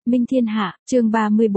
Minh thiên hạ, chương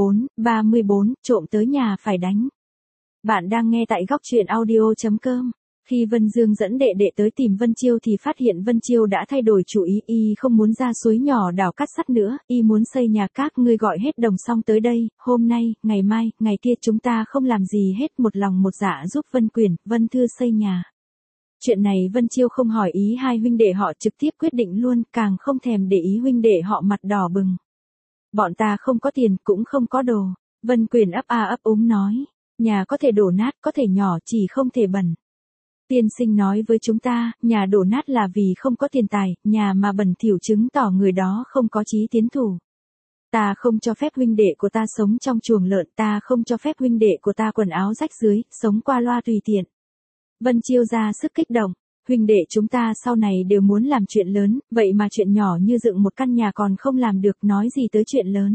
34, trộm tới nhà phải đánh. Bạn đang nghe tại góc truyện audio.com. Khi Vân Dương dẫn đệ đệ tới tìm Vân Chiêu thì phát hiện Vân Chiêu đã thay đổi chủ ý, y không muốn ra suối nhỏ đào cát sắt nữa, y muốn xây nhà các ngươi gọi hết đồng xong tới đây, hôm nay, ngày mai, ngày kia chúng ta không làm gì hết, một lòng một dạ giúp Vân Quyền, Vân Thư xây nhà. Chuyện này Vân Chiêu không hỏi ý hai huynh đệ họ, trực tiếp quyết định luôn, càng không thèm để ý huynh đệ họ mặt đỏ bừng. Bọn ta không có tiền, cũng không có đồ. Vân Quyền ấp a ấp úng nói. Nhà có thể đổ nát, có thể nhỏ, chỉ không thể bẩn. Tiên sinh nói với chúng ta, nhà đổ nát là vì không có tiền tài, nhà mà bẩn thỉu chứng tỏ người đó không có chí tiến thủ. Ta không cho phép huynh đệ của ta sống trong chuồng lợn, ta không cho phép huynh đệ của ta quần áo rách rưới, sống qua loa tùy tiện. Vân Chiêu ra sức kích động. Huynh đệ chúng ta sau này đều muốn làm chuyện lớn, vậy mà chuyện nhỏ như dựng một căn nhà còn không làm được, nói gì tới chuyện lớn.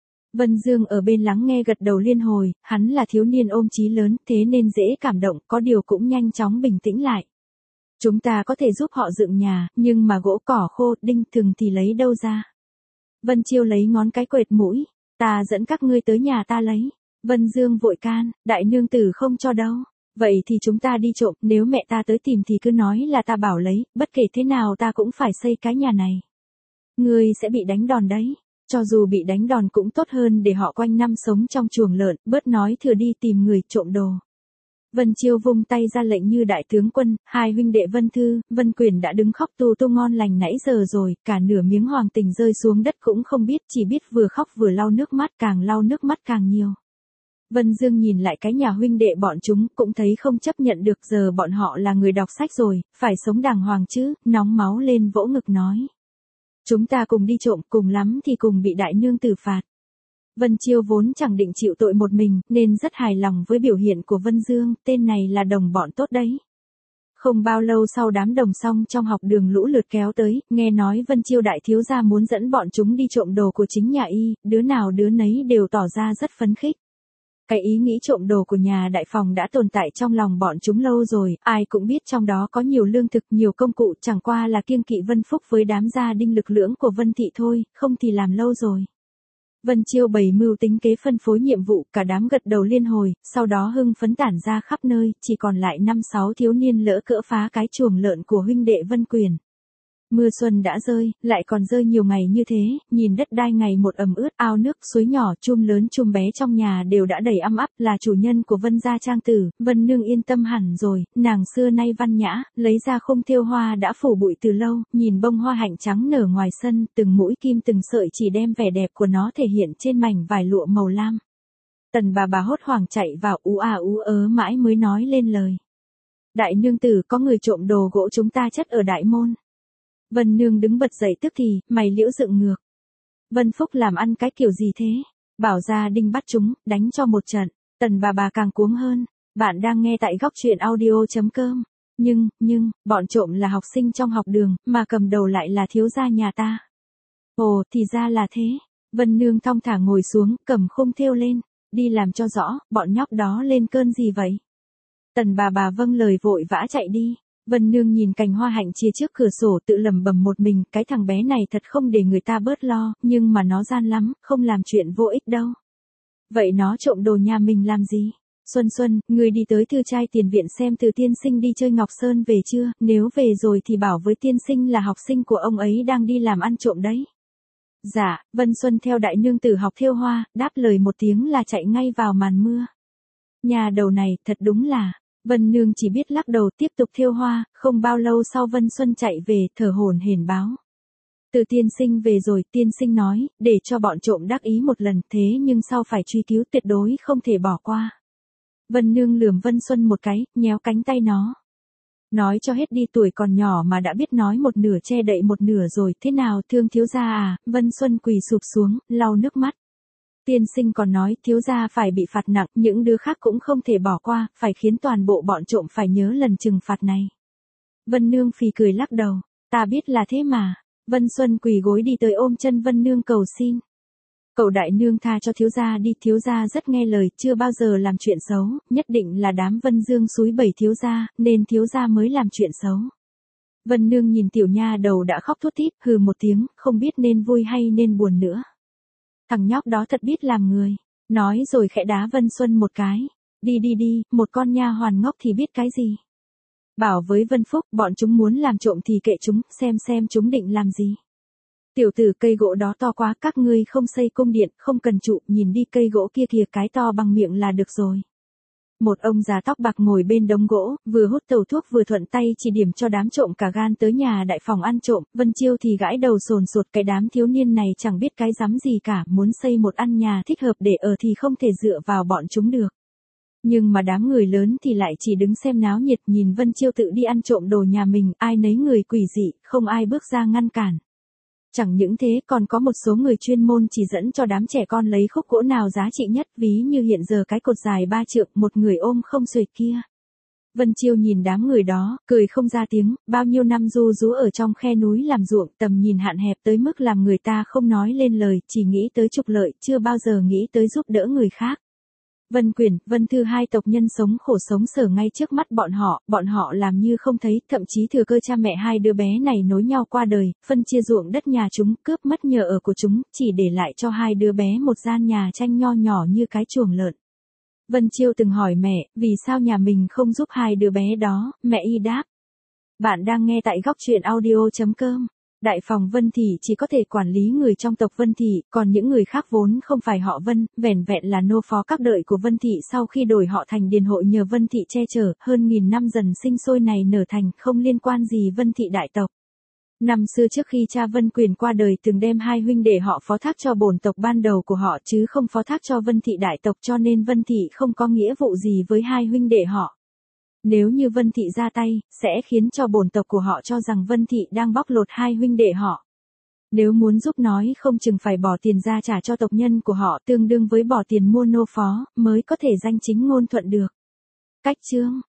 Vân Dương ở bên lắng nghe gật đầu liên hồi, hắn là thiếu niên ôm chí lớn, thế nên dễ cảm động, có điều cũng nhanh chóng bình tĩnh lại. Chúng ta có thể giúp họ dựng nhà, nhưng mà gỗ cỏ khô, đinh thừng thì lấy đâu ra. Vân Chiêu lấy ngón cái quệt mũi, ta dẫn các ngươi tới nhà ta lấy. Vân Dương vội can, đại nương tử không cho đâu. Vậy thì chúng ta đi trộm, nếu mẹ ta tới tìm thì cứ nói là ta bảo lấy, bất kể thế nào ta cũng phải xây cái nhà này. Ngươi sẽ bị đánh đòn đấy, cho dù bị đánh đòn cũng tốt hơn để họ quanh năm sống trong chuồng lợn, bớt nói thừa đi tìm người trộm đồ. Vân Chiêu vung tay ra lệnh như đại tướng quân, hai huynh đệ Vân Thư, Vân Quyền đã đứng khóc tu tu ngon lành nãy giờ rồi, cả nửa miếng hoàng tình rơi xuống đất cũng không biết, chỉ biết vừa khóc vừa lau nước mắt, càng lau nước mắt càng nhiều. Vân Dương nhìn lại cái nhà huynh đệ bọn chúng, cũng thấy không chấp nhận được, giờ bọn họ là người đọc sách rồi, phải sống đàng hoàng chứ, nóng máu lên vỗ ngực nói. Chúng ta cùng đi trộm, cùng lắm thì cùng bị đại nương tử phạt. Vân Chiêu vốn chẳng định chịu tội một mình, nên rất hài lòng với biểu hiện của Vân Dương, tên này là đồng bọn tốt đấy. Không bao lâu sau đám đồng xong trong học đường lũ lượt kéo tới, nghe nói Vân Chiêu đại thiếu gia muốn dẫn bọn chúng đi trộm đồ của chính nhà y, đứa nào đứa nấy đều tỏ ra rất phấn khích. Cái ý nghĩ trộm đồ của nhà đại phòng đã tồn tại trong lòng bọn chúng lâu rồi, ai cũng biết trong đó có nhiều lương thực, nhiều công cụ, chẳng qua là kiêng kỵ Vân Phúc với đám gia đinh lực lưỡng của Vân Thị thôi, không thì làm lâu rồi. Vân Chiêu bày mưu tính kế phân phối nhiệm vụ, cả đám gật đầu liên hồi, sau đó hưng phấn tản ra khắp nơi, chỉ còn lại 5-6 thiếu niên lỡ cỡ phá cái chuồng lợn của huynh đệ Vân Quyền. Mưa xuân đã rơi, lại còn rơi nhiều ngày như thế, nhìn đất đai ngày một ẩm ướt, ao nước, suối nhỏ, chum lớn chum bé trong nhà đều đã đầy ăm ắp, là chủ nhân của Vân gia trang tử, Vân nương yên tâm hẳn rồi, nàng xưa nay văn nhã, lấy ra khung thêu hoa đã phủ bụi từ lâu, nhìn bông hoa hạnh trắng nở ngoài sân, từng mũi kim từng sợi chỉ đem vẻ đẹp của nó thể hiện trên mảnh vải lụa màu lam. Tần bà hốt hoảng chạy vào ú ớ mãi mới nói lên lời. Đại nương tử, có người trộm đồ gỗ chúng ta chất ở đại môn. Vân Nương đứng bật dậy tức thì, mày liễu dựng ngược. Vân Phúc làm ăn cái kiểu gì thế? Bảo gia đinh bắt chúng, đánh cho một trận. Tần bà càng cuống hơn. Bạn đang nghe tại góc truyện audio.com. Nhưng, bọn trộm là học sinh trong học đường, mà cầm đầu lại là thiếu gia nhà ta. Ồ, thì ra là thế. Vân Nương thong thả ngồi xuống, cầm khung thêu lên. Đi làm cho rõ, bọn nhóc đó lên cơn gì vậy? Tần bà vâng lời vội vã chạy đi. Vân Nương nhìn cành hoa hạnh chia trước cửa sổ tự lẩm bẩm một mình, cái thằng bé này thật không để người ta bớt lo, nhưng mà nó gian lắm, không làm chuyện vô ích đâu. Vậy nó trộm đồ nhà mình làm gì? Xuân, người đi tới thư trai tiền viện xem Từ tiên sinh đi chơi Ngọc Sơn về chưa, nếu về rồi thì bảo với tiên sinh là học sinh của ông ấy đang đi làm ăn trộm đấy. Dạ, Vân Xuân theo đại nương tử học thêu hoa, đáp lời một tiếng là chạy ngay vào màn mưa. Nhà đầu này, thật đúng là... Vân Nương chỉ biết lắc đầu tiếp tục thêu hoa, không bao lâu sau Vân Xuân chạy về, thở hổn hển báo. Từ tiên sinh về rồi, tiên sinh nói, để cho bọn trộm đắc ý một lần, thế nhưng sau phải truy cứu tuyệt đối không thể bỏ qua. Vân Nương lườm Vân Xuân một cái, nhéo cánh tay nó. Nói cho hết đi, tuổi còn nhỏ mà đã biết nói một nửa che đậy một nửa rồi, thế nào thương thiếu gia à? Vân Xuân quỳ sụp xuống, lau nước mắt. Tiên sinh còn nói thiếu gia phải bị phạt nặng, những đứa khác cũng không thể bỏ qua, phải khiến toàn bộ bọn trộm phải nhớ lần trừng phạt này. Vân Nương phì cười lắc đầu, ta biết là thế mà. Vân Xuân quỳ gối đi tới ôm chân Vân Nương cầu xin. Cậu đại nương tha cho thiếu gia đi, thiếu gia rất nghe lời, chưa bao giờ làm chuyện xấu, nhất định là đám Vân Dương xúi bẩy thiếu gia, nên thiếu gia mới làm chuyện xấu. Vân Nương nhìn tiểu nha đầu đã khóc thút thít, hừ một tiếng, không biết nên vui hay nên buồn nữa. Thằng nhóc đó thật biết làm người. Nói rồi khẽ đá Vân Xuân một cái. Đi đi đi, một con nha hoàn ngốc thì biết cái gì. Bảo với Vân Phúc, bọn chúng muốn làm trộm thì kệ chúng, xem chúng định làm gì. Tiểu tử, cây gỗ đó to quá, các ngươi không xây cung điện, không cần trụ, nhìn đi cây gỗ kia kìa, cái to bằng miệng là được rồi. Một ông già tóc bạc ngồi bên đống gỗ, vừa hút tàu thuốc vừa thuận tay chỉ điểm cho đám trộm cả gan tới nhà đại phòng ăn trộm. Vân Chiêu thì gãi đầu sồn sột, cái đám thiếu niên này chẳng biết cái rắm gì cả, muốn xây một căn nhà thích hợp để ở thì không thể dựa vào bọn chúng được. Nhưng mà đám người lớn thì lại chỉ đứng xem náo nhiệt, nhìn Vân Chiêu tự đi ăn trộm đồ nhà mình, ai nấy người quỷ dị, không ai bước ra ngăn cản. Chẳng những thế, còn có một số người chuyên môn chỉ dẫn cho đám trẻ con lấy khúc gỗ nào giá trị nhất, ví như hiện giờ cái cột dài 3 trượng, một người ôm không xuể kia. Vân Chiêu nhìn đám người đó, cười không ra tiếng, bao nhiêu năm ru rú ở trong khe núi làm ruộng, tầm nhìn hạn hẹp tới mức làm người ta không nói lên lời, chỉ nghĩ tới trục lợi, chưa bao giờ nghĩ tới giúp đỡ người khác. Vân Quyền, Vân Thư, hai tộc nhân sống khổ sống sở ngay trước mắt bọn họ làm như không thấy, thậm chí thừa cơ cha mẹ hai đứa bé này nối nhau qua đời, phân chia ruộng đất nhà chúng, cướp mất nhờ ở của chúng, chỉ để lại cho hai đứa bé một gian nhà tranh nho nhỏ như cái chuồng lợn. Vân Chiêu từng hỏi mẹ, vì sao nhà mình không giúp hai đứa bé đó, mẹ y đáp. Bạn đang nghe tại góc truyện audio.com. Đại phòng Vân Thị chỉ có thể quản lý người trong tộc Vân Thị, còn những người khác vốn không phải họ Vân, vẻn vẹn là nô phó các đợi của Vân Thị sau khi đổi họ thành điền hội nhờ Vân Thị che chở, hơn nghìn năm dần sinh sôi này nở thành, không liên quan gì Vân Thị đại tộc. Năm xưa trước khi cha Vân Quyền qua đời từng đem hai huynh đệ họ phó thác cho bổn tộc ban đầu của họ chứ không phó thác cho Vân Thị đại tộc, cho nên Vân Thị không có nghĩa vụ gì với hai huynh đệ họ. Nếu như Vân Thị ra tay, sẽ khiến cho bổn tộc của họ cho rằng Vân Thị đang bóc lột hai huynh đệ họ. Nếu muốn giúp nói không chừng phải bỏ tiền ra trả cho tộc nhân của họ, tương đương với bỏ tiền mua nô phó, mới có thể danh chính ngôn thuận được. Cách chương